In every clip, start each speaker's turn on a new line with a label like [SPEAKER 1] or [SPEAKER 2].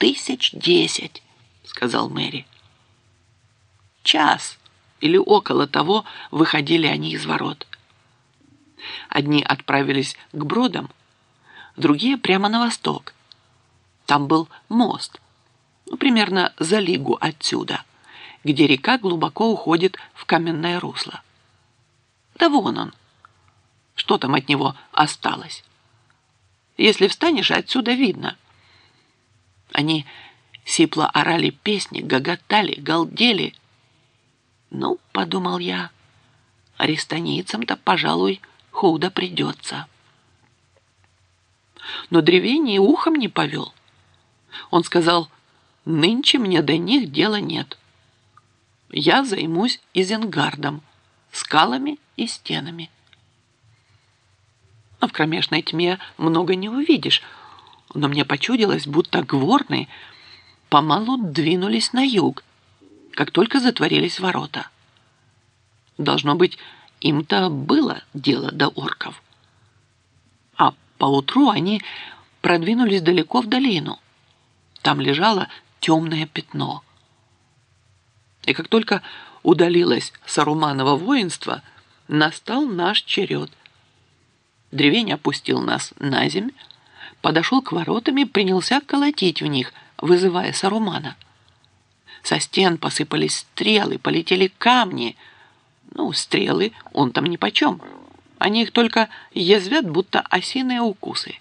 [SPEAKER 1] 1010, сказал Мэри. Час или около того выходили они из ворот. Одни отправились к Бродам, другие прямо на восток. Там был мост, примерно за лигу отсюда, где река глубоко уходит в каменное русло. Да вон он. Что там от него осталось? Если встанешь, отсюда видно. Они сипло орали песни, гоготали, галдели. Ну, подумал я, арестонийцам-то, пожалуй, худо придется. Но древень ухом не повел. Он сказал: нынче мне до них дела нет. Я займусь Изенгардом, скалами и стенами. В кромешной тьме много не увидишь, но мне почудилось, будто гворны помалу двинулись на юг, как только затворились ворота. Должно быть, им-то было дело до орков. А поутру они продвинулись далеко в долину. Там лежало темное пятно. И как только удалилось Саруманово воинство, настал наш черед. Древень опустил нас на земь, подошел к воротам и принялся колотить в них, вызывая Сарумана. Со стен посыпались стрелы, полетели камни. Стрелы он там нипочем. Они их только язвят, будто осиные укусы.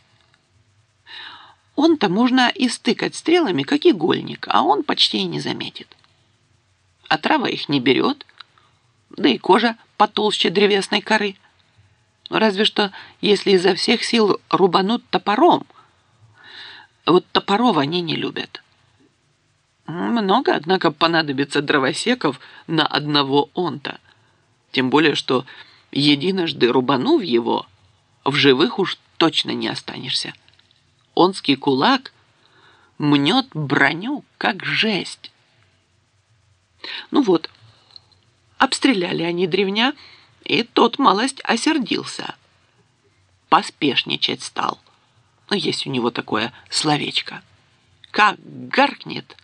[SPEAKER 1] Он-то можно истыкать стрелами, как игольник, а он почти и не заметит. Отрава их не берет, да и кожа потолще древесной коры. Разве что, если изо всех сил рубанут топором. Вот топоров они не любят. Много, однако, понадобится дровосеков на одного онта. Тем более, что единожды рубанув его, в живых уж точно не останешься. Онский кулак мнет броню, как жесть. Обстреляли они древня, и тот малость осердился. Поспешничать стал. Есть у него такое словечко. Как гаркнет: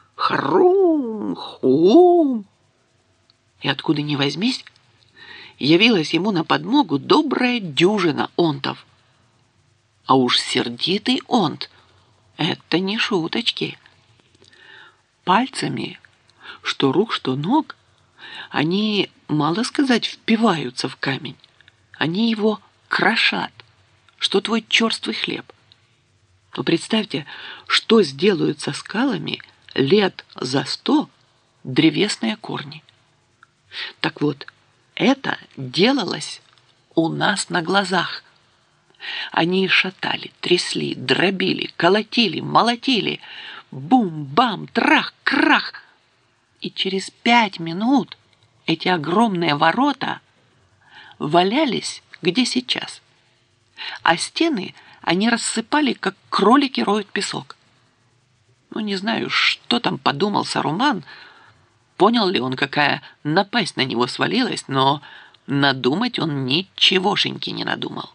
[SPEAKER 1] хрум-хум. И откуда ни возьмись, явилась ему на подмогу добрая дюжина онтов. А уж сердитый онт — это не шуточки. Пальцами, что рук, что ног, они, мало сказать, впиваются в камень. Они его крошат, что твой черствый хлеб. Но представьте, что сделают со скалами лет за 100 древесные корни. Так вот, это делалось у нас на глазах. Они шатали, трясли, дробили, колотили, молотили. Бум-бам, трах-крах. И через 5 минут эти огромные ворота валялись где сейчас. А стены они рассыпали, как кролики роют песок. Не знаю, что там подумал Саруман, понял ли он, какая напасть на него свалилась, но надумать он ничегошеньки не надумал.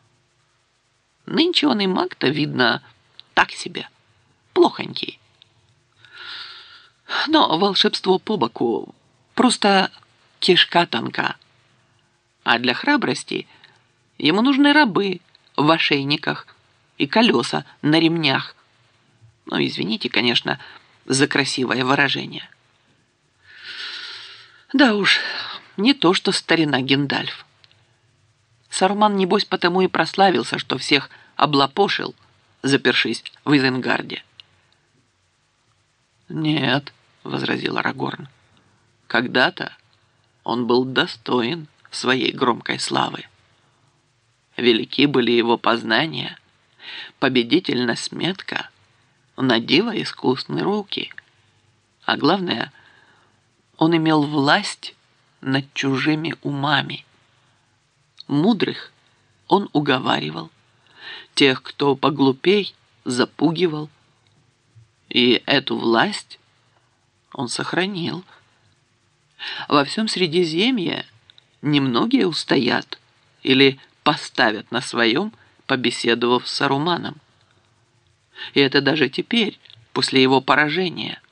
[SPEAKER 1] Нынче он и маг-то, видно, так себе, плохонький. Но волшебство по боку, просто кишка тонка. А для храбрости ему нужны рабы в ошейниках и колеса на ремнях. Извините, конечно, за красивое выражение. Да уж, не то что старина Гендальф. Саруман, небось, потому и прославился, что всех облапошил, запершись в Изенгарде. «Нет», — возразил Арагорн, — «когда-то он был достоин своей громкой славы. Велики были его познания, победительность метка, на диво искусные руки. А главное, он имел власть над чужими умами. Мудрых он уговаривал, тех, кто поглупей, запугивал. И эту власть он сохранил. Во всем Средиземье немногие устоят или поставят на своем, побеседовав с Саруманом. И это даже теперь, после его поражения.